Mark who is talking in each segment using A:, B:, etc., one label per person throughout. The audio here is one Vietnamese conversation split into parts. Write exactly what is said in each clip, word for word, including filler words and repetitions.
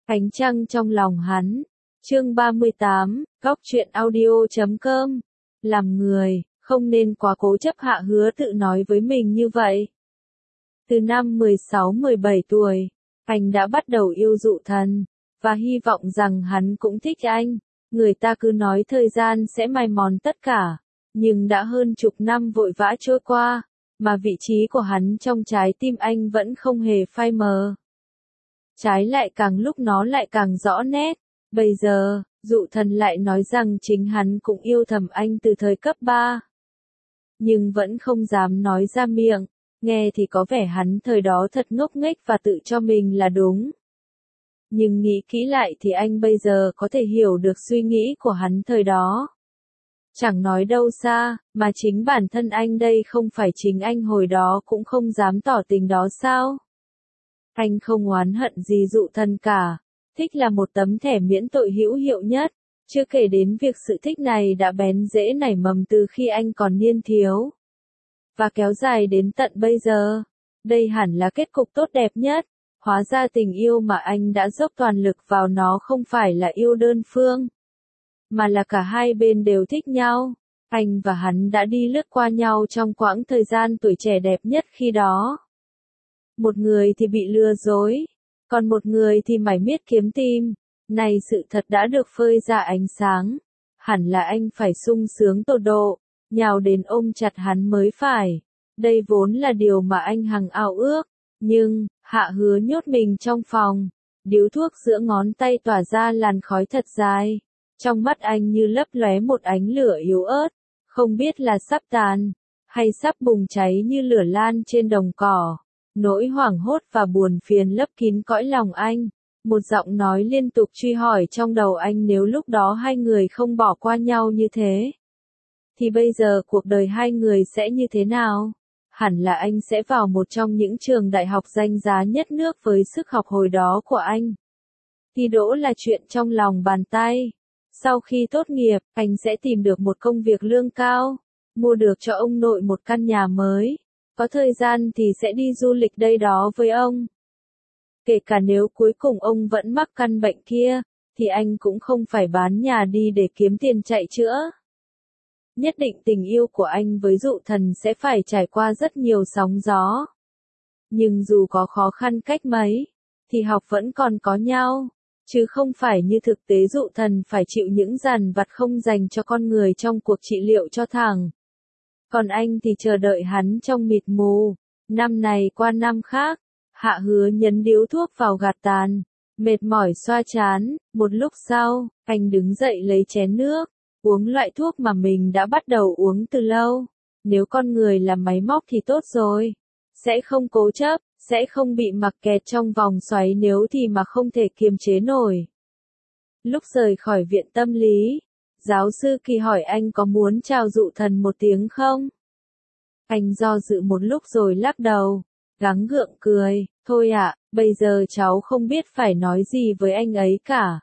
A: Ánh trăng trong lòng hắn. Chương ba mươi tám, góc truyện audio chấm com. Làm người, không nên quá cố chấp, Hạ Hứa tự nói với mình như vậy. Từ năm mười sáu mười bảy tuổi, anh đã bắt đầu yêu Dụ Thần, và hy vọng rằng hắn cũng thích anh. Người ta cứ nói thời gian sẽ mài mòn tất cả, nhưng đã hơn chục năm vội vã trôi qua, mà vị trí của hắn trong trái tim anh vẫn không hề phai mờ. Trái lại càng lúc nó lại càng rõ nét. Bây giờ, Dụ Thần lại nói rằng chính hắn cũng yêu thầm anh từ thời cấp ba. Nhưng vẫn không dám nói ra miệng, nghe thì có vẻ hắn thời đó thật ngốc nghếch và tự cho mình là đúng. Nhưng nghĩ kỹ lại thì anh bây giờ có thể hiểu được suy nghĩ của hắn thời đó. Chẳng nói đâu xa, mà chính bản thân anh đây, không phải chính anh hồi đó cũng không dám tỏ tình đó sao? Anh không oán hận gì Dụ Thần cả, thích là một tấm thẻ miễn tội hữu hiệu nhất, chưa kể đến việc sự thích này đã bén rễ nảy mầm từ khi anh còn niên thiếu, và kéo dài đến tận bây giờ. Đây hẳn là kết cục tốt đẹp nhất. Hóa ra tình yêu mà anh đã dốc toàn lực vào nó không phải là yêu đơn phương, mà là cả hai bên đều thích nhau. Anh và hắn đã đi lướt qua nhau trong quãng thời gian tuổi trẻ đẹp nhất khi đó. Một người thì bị lừa dối, còn một người thì mải miết kiếm tìm. Này sự thật đã được phơi ra ánh sáng. Hẳn là anh phải sung sướng tột độ, nhào đến ôm chặt hắn mới phải. Đây vốn là điều mà anh hằng ao ước. Nhưng, Hạ Hứa nhốt mình trong phòng, điếu thuốc giữa ngón tay tỏa ra làn khói thật dài. Trong mắt anh như lấp lóe một ánh lửa yếu ớt, không biết là sắp tàn, hay sắp bùng cháy như lửa lan trên đồng cỏ. Nỗi hoảng hốt và buồn phiền lấp kín cõi lòng anh. Một giọng nói liên tục truy hỏi trong đầu anh, nếu lúc đó hai người không bỏ qua nhau như thế, thì bây giờ cuộc đời hai người sẽ như thế nào? Hẳn là anh sẽ vào một trong những trường đại học danh giá nhất nước với sức học hồi đó của anh. Thi đỗ là chuyện trong lòng bàn tay. Sau khi tốt nghiệp, anh sẽ tìm được một công việc lương cao, mua được cho ông nội một căn nhà mới. Có thời gian thì sẽ đi du lịch đây đó với ông. Kể cả nếu cuối cùng ông vẫn mắc căn bệnh kia, thì anh cũng không phải bán nhà đi để kiếm tiền chạy chữa. Nhất định tình yêu của anh với Dụ Thần sẽ phải trải qua rất nhiều sóng gió. Nhưng dù có khó khăn cách mấy, thì học vẫn còn có nhau, chứ không phải như thực tế Dụ Thần phải chịu những dằn vặt không dành cho con người trong cuộc trị liệu cho thằng. Còn anh thì chờ đợi hắn trong mịt mù, năm này qua năm khác. Hạ Hứa nhấn điếu thuốc vào gạt tàn, mệt mỏi xoa trán. Một lúc sau, anh đứng dậy lấy chén nước, uống loại thuốc mà mình đã bắt đầu uống từ lâu. Nếu con người là máy móc thì tốt rồi, sẽ không cố chấp, sẽ không bị mặc kẹt trong vòng xoáy nếu thì mà không thể kiềm chế nổi. Lúc rời khỏi viện tâm lý, giáo sư Kỳ hỏi anh có muốn chào Dụ Thần một tiếng không? Anh do dự một lúc rồi lắc đầu, gắng gượng cười, thôi ạ, bây giờ cháu không biết phải nói gì với anh ấy cả.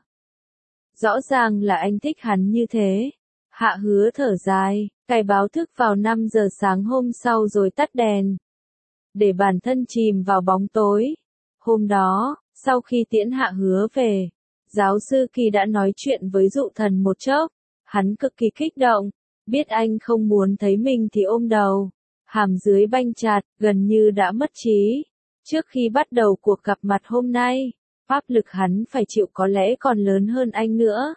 A: Rõ ràng là anh thích hắn như thế. Hạ Hứa thở dài, cài báo thức vào năm giờ sáng hôm sau rồi tắt đèn, để bản thân chìm vào bóng tối. Hôm đó, sau khi tiễn Hạ Hứa về, giáo sư Kỳ đã nói chuyện với Dụ Thần một chốc. Hắn cực kỳ kích động, biết anh không muốn thấy mình thì ôm đầu, hàm dưới banh chặt, gần như đã mất trí. Trước khi bắt đầu cuộc gặp mặt hôm nay, áp lực hắn phải chịu có lẽ còn lớn hơn anh nữa.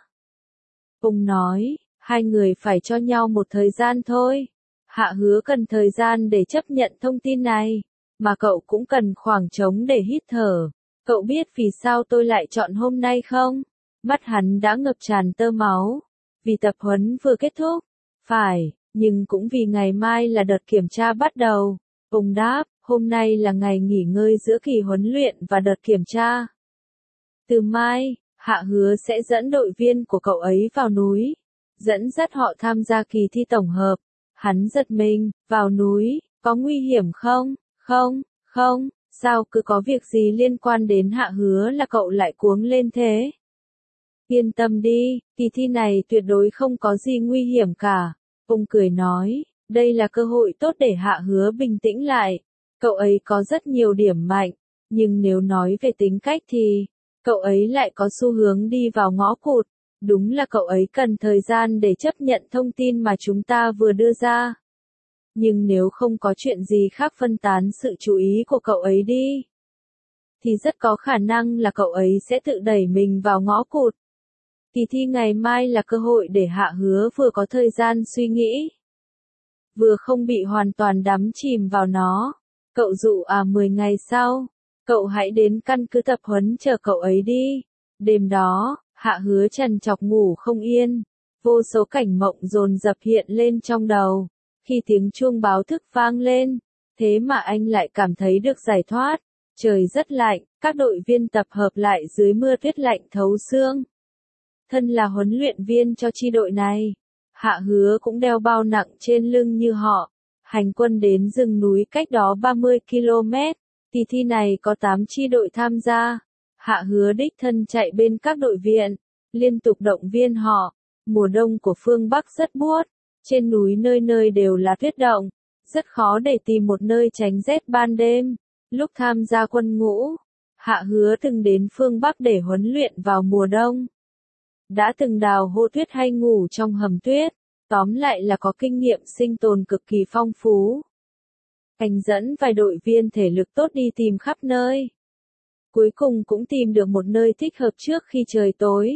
A: Ông nói, hai người phải cho nhau một thời gian thôi. Hạ Hứa cần thời gian để chấp nhận thông tin này, mà cậu cũng cần khoảng trống để hít thở. Cậu biết vì sao tôi lại chọn hôm nay không? Mắt hắn đã ngập tràn tơ máu. Vì tập huấn vừa kết thúc. Phải, nhưng cũng vì ngày mai là đợt kiểm tra bắt đầu. Ông đáp, hôm nay là ngày nghỉ ngơi giữa kỳ huấn luyện và đợt kiểm tra. Từ mai, Hạ Hứa sẽ dẫn đội viên của cậu ấy vào núi, dẫn dắt họ tham gia kỳ thi tổng hợp. Hắn giật mình, vào núi, có nguy hiểm không? Không, không, sao cứ có việc gì liên quan đến Hạ Hứa là cậu lại cuống lên thế? Yên tâm đi, kỳ thi này tuyệt đối không có gì nguy hiểm cả. Ông cười nói, đây là cơ hội tốt để Hạ Hứa bình tĩnh lại. Cậu ấy có rất nhiều điểm mạnh, nhưng nếu nói về tính cách thì, Cậu ấy lại có xu hướng đi vào ngõ cụt, đúng là cậu ấy cần thời gian để chấp nhận thông tin mà chúng ta vừa đưa ra. Nhưng nếu không có chuyện gì khác phân tán sự chú ý của cậu ấy đi, thì rất có khả năng là cậu ấy sẽ tự đẩy mình vào ngõ cụt. Kỳ thi ngày mai là cơ hội để Hạ Hứa vừa có thời gian suy nghĩ, vừa không bị hoàn toàn đắm chìm vào nó. Cậu dụ à mười ngày sau, cậu hãy đến căn cứ tập huấn chờ cậu ấy đi. Đêm đó, Hạ Hứa trằn trọc ngủ không yên, vô số cảnh mộng dồn dập hiện lên trong đầu. Khi tiếng chuông báo thức vang lên, thế mà anh lại cảm thấy được giải thoát. Trời rất lạnh, các đội viên tập hợp lại dưới mưa tuyết lạnh thấu xương. Thân là huấn luyện viên cho chi đội này, Hạ Hứa cũng đeo bao nặng trên lưng như họ. Hành quân đến rừng núi cách đó ba mươi ki lô mét, kỳ thi này có tám chi đội tham gia. Hạ Hứa đích thân chạy bên các đội viên, liên tục động viên họ. Mùa đông của phương Bắc rất buốt, trên núi nơi nơi đều là tuyết động, rất khó để tìm một nơi tránh rét ban đêm. Lúc tham gia quân ngũ, Hạ Hứa từng đến phương Bắc để huấn luyện vào mùa đông. Đã từng đào hô tuyết hay ngủ trong hầm tuyết, tóm lại là có kinh nghiệm sinh tồn cực kỳ phong phú. Anh dẫn vài đội viên thể lực tốt đi tìm khắp nơi. Cuối cùng cũng tìm được một nơi thích hợp trước khi trời tối.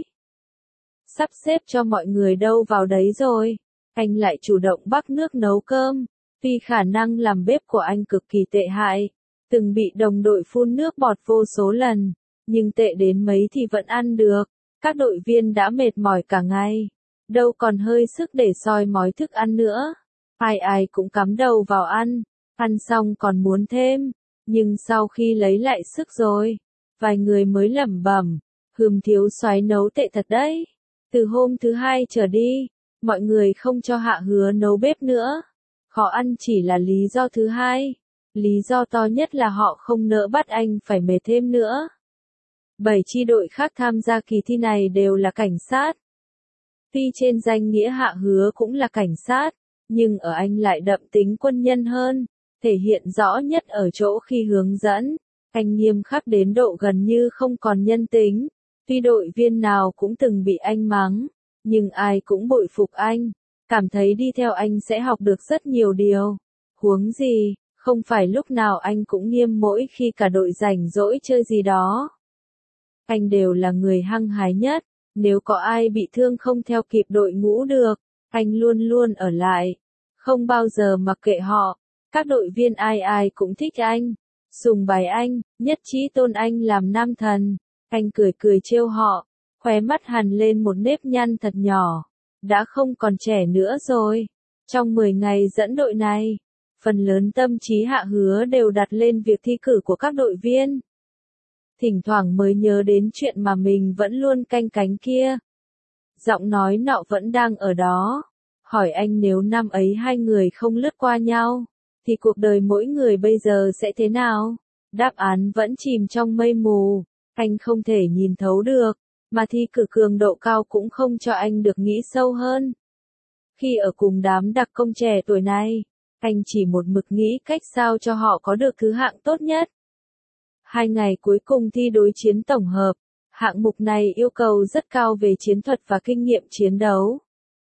A: Sắp xếp cho mọi người đâu vào đấy rồi, anh lại chủ động bắc nước nấu cơm. Tuy khả năng làm bếp của anh cực kỳ tệ hại, từng bị đồng đội phun nước bọt vô số lần, nhưng tệ đến mấy thì vẫn ăn được. Các đội viên đã mệt mỏi cả ngày, đâu còn hơi sức để soi mói thức ăn nữa. Ai ai cũng cắm đầu vào ăn, ăn xong còn muốn thêm, nhưng sau khi lấy lại sức rồi, vài người mới lẩm bẩm, hừm thiếu soái nấu tệ thật đấy. Từ hôm thứ hai trở đi, mọi người không cho Hạ Hứa nấu bếp nữa. Khó ăn chỉ là lý do thứ hai. Lý do to nhất là họ không nỡ bắt anh phải mệt thêm nữa. Bảy chi đội khác tham gia kỳ thi này đều là cảnh sát. Tuy trên danh nghĩa Hạ Hứa cũng là cảnh sát, nhưng ở anh lại đậm tính quân nhân hơn, thể hiện rõ nhất ở chỗ khi hướng dẫn, anh nghiêm khắc đến độ gần như không còn nhân tính. Tuy đội viên nào cũng từng bị anh mắng, nhưng ai cũng bội phục anh, cảm thấy đi theo anh sẽ học được rất nhiều điều. Huống gì, không phải lúc nào anh cũng nghiêm mỗi khi cả đội rảnh rỗi chơi gì đó. Anh đều là người hăng hái nhất, nếu có ai bị thương không theo kịp đội ngũ được, anh luôn luôn ở lại, không bao giờ mặc kệ họ. Các đội viên ai ai cũng thích anh, sùng bái anh, nhất trí tôn anh làm nam thần. Anh cười cười trêu họ, khóe mắt hằn lên một nếp nhăn thật nhỏ. Đã không còn trẻ nữa rồi. Trong mười ngày dẫn đội này, phần lớn tâm trí Hạ Hứa đều đặt lên việc thi cử của các đội viên. Thỉnh thoảng mới nhớ đến chuyện mà mình vẫn luôn canh cánh kia. Giọng nói nọ vẫn đang ở đó. Hỏi anh nếu năm ấy hai người không lướt qua nhau, thì cuộc đời mỗi người bây giờ sẽ thế nào? Đáp án vẫn chìm trong mây mù. Anh không thể nhìn thấu được, mà thi cử cường độ cao cũng không cho anh được nghĩ sâu hơn. Khi ở cùng đám đặc công trẻ tuổi này, anh chỉ một mực nghĩ cách sao cho họ có được thứ hạng tốt nhất. Hai ngày cuối cùng thi đối chiến tổng hợp, hạng mục này yêu cầu rất cao về chiến thuật và kinh nghiệm chiến đấu.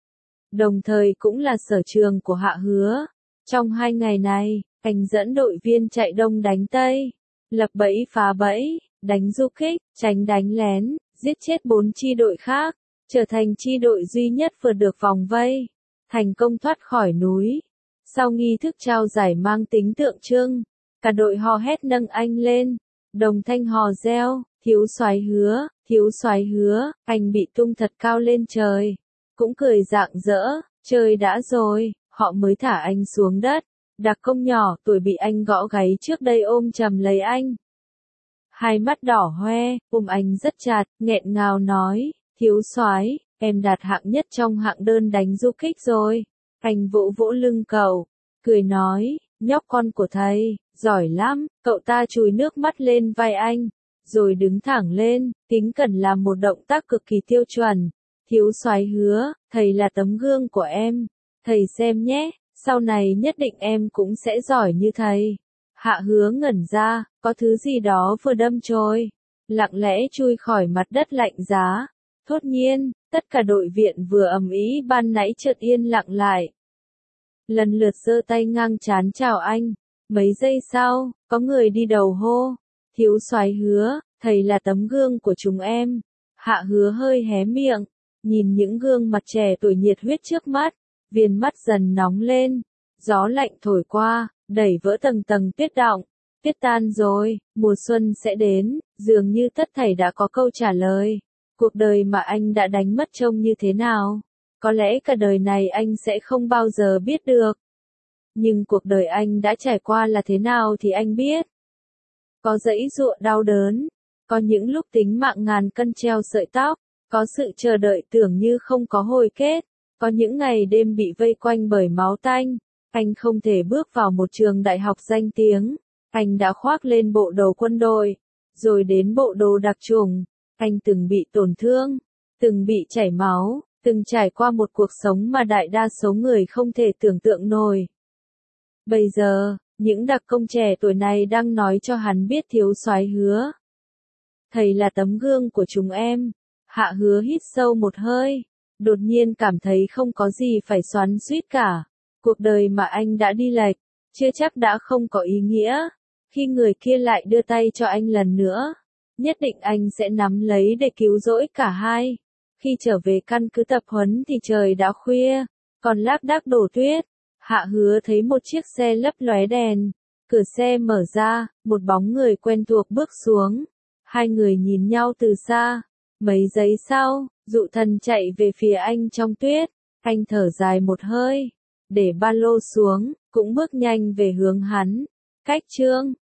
A: Đồng thời cũng là sở trường của Hạ Hứa. Trong hai ngày này, anh dẫn đội viên chạy đông đánh tây, lập bẫy phá bẫy, đánh du kích, tránh đánh lén, giết chết bốn chi đội khác, trở thành chi đội duy nhất vượt được vòng vây, thành công thoát khỏi núi. Sau nghi thức trao giải mang tính tượng trưng, cả đội hò hét nâng anh lên, đồng thanh hò reo, thiếu soái Hứa, thiếu soái Hứa, anh bị tung thật cao lên trời, cũng cười rạng rỡ, trời đã rồi, họ mới thả anh xuống đất. Đặc công nhỏ tuổi bị anh gõ gáy trước đây ôm chầm lấy anh. Hai mắt đỏ hoe, ôm anh rất chặt, nghẹn ngào nói, thiếu soái, em đạt hạng nhất trong hạng đơn đánh du kích rồi. Anh vỗ vỗ lưng cậu, cười nói, nhóc con của thầy, giỏi lắm. Cậu ta chùi nước mắt lên vai anh, rồi đứng thẳng lên, kính cẩn làm một động tác cực kỳ tiêu chuẩn. Thiếu soái Hứa, thầy là tấm gương của em, thầy xem nhé, sau này nhất định em cũng sẽ giỏi như thầy. Hạ Hứa ngẩn ra, có thứ gì đó vừa đâm chồi. lặng lẽ chui khỏi mặt đất lạnh giá. Thốt nhiên, tất cả đội viện vừa ầm ĩ ban nãy chợt yên lặng lại. Lần lượt giơ tay ngang trán chào anh. Mấy giây sau, có người đi đầu hô. Thiếu soái Hứa, thầy là tấm gương của chúng em. Hạ Hứa hơi hé miệng, nhìn những gương mặt trẻ tuổi nhiệt huyết trước mắt, viền mắt dần nóng lên. Gió lạnh thổi qua, đẩy vỡ tầng tầng tuyết đọng. Tuyết tan rồi, mùa xuân sẽ đến, dường như tất thảy đã có câu trả lời. Cuộc đời mà anh đã đánh mất trông như thế nào? Có lẽ cả đời này anh sẽ không bao giờ biết được. Nhưng cuộc đời anh đã trải qua là thế nào thì anh biết. Có giãy giụa đau đớn, có những lúc tính mạng ngàn cân treo sợi tóc, có sự chờ đợi tưởng như không có hồi kết, có những ngày đêm bị vây quanh bởi máu tanh. Anh không thể bước vào một trường đại học danh tiếng, anh đã khoác lên bộ đồ quân đội, rồi đến bộ đồ đặc chủng. Anh từng bị tổn thương, từng bị chảy máu, từng trải qua một cuộc sống mà đại đa số người không thể tưởng tượng nổi. Bây giờ, những đặc công trẻ tuổi này đang nói cho hắn biết thiếu soái Hứa. Thầy là tấm gương của chúng em. Hạ Hứa hít sâu một hơi, đột nhiên cảm thấy không có gì phải xoắn xuýt cả. Cuộc đời mà anh đã đi lệch, chưa chắc đã không có ý nghĩa. Khi người kia lại đưa tay cho anh lần nữa, nhất định anh sẽ nắm lấy để cứu rỗi cả hai. Khi trở về căn cứ tập huấn thì trời đã khuya, còn lác đác đổ tuyết. Hạ Hứa thấy một chiếc xe lấp lóe đèn, cửa xe mở ra, một bóng người quen thuộc bước xuống. Hai người nhìn nhau từ xa. Mấy giây sau, Dụ Thần chạy về phía anh trong tuyết. Anh thở dài một hơi, để ba lô xuống, cũng bước nhanh về hướng hắn. Cách chương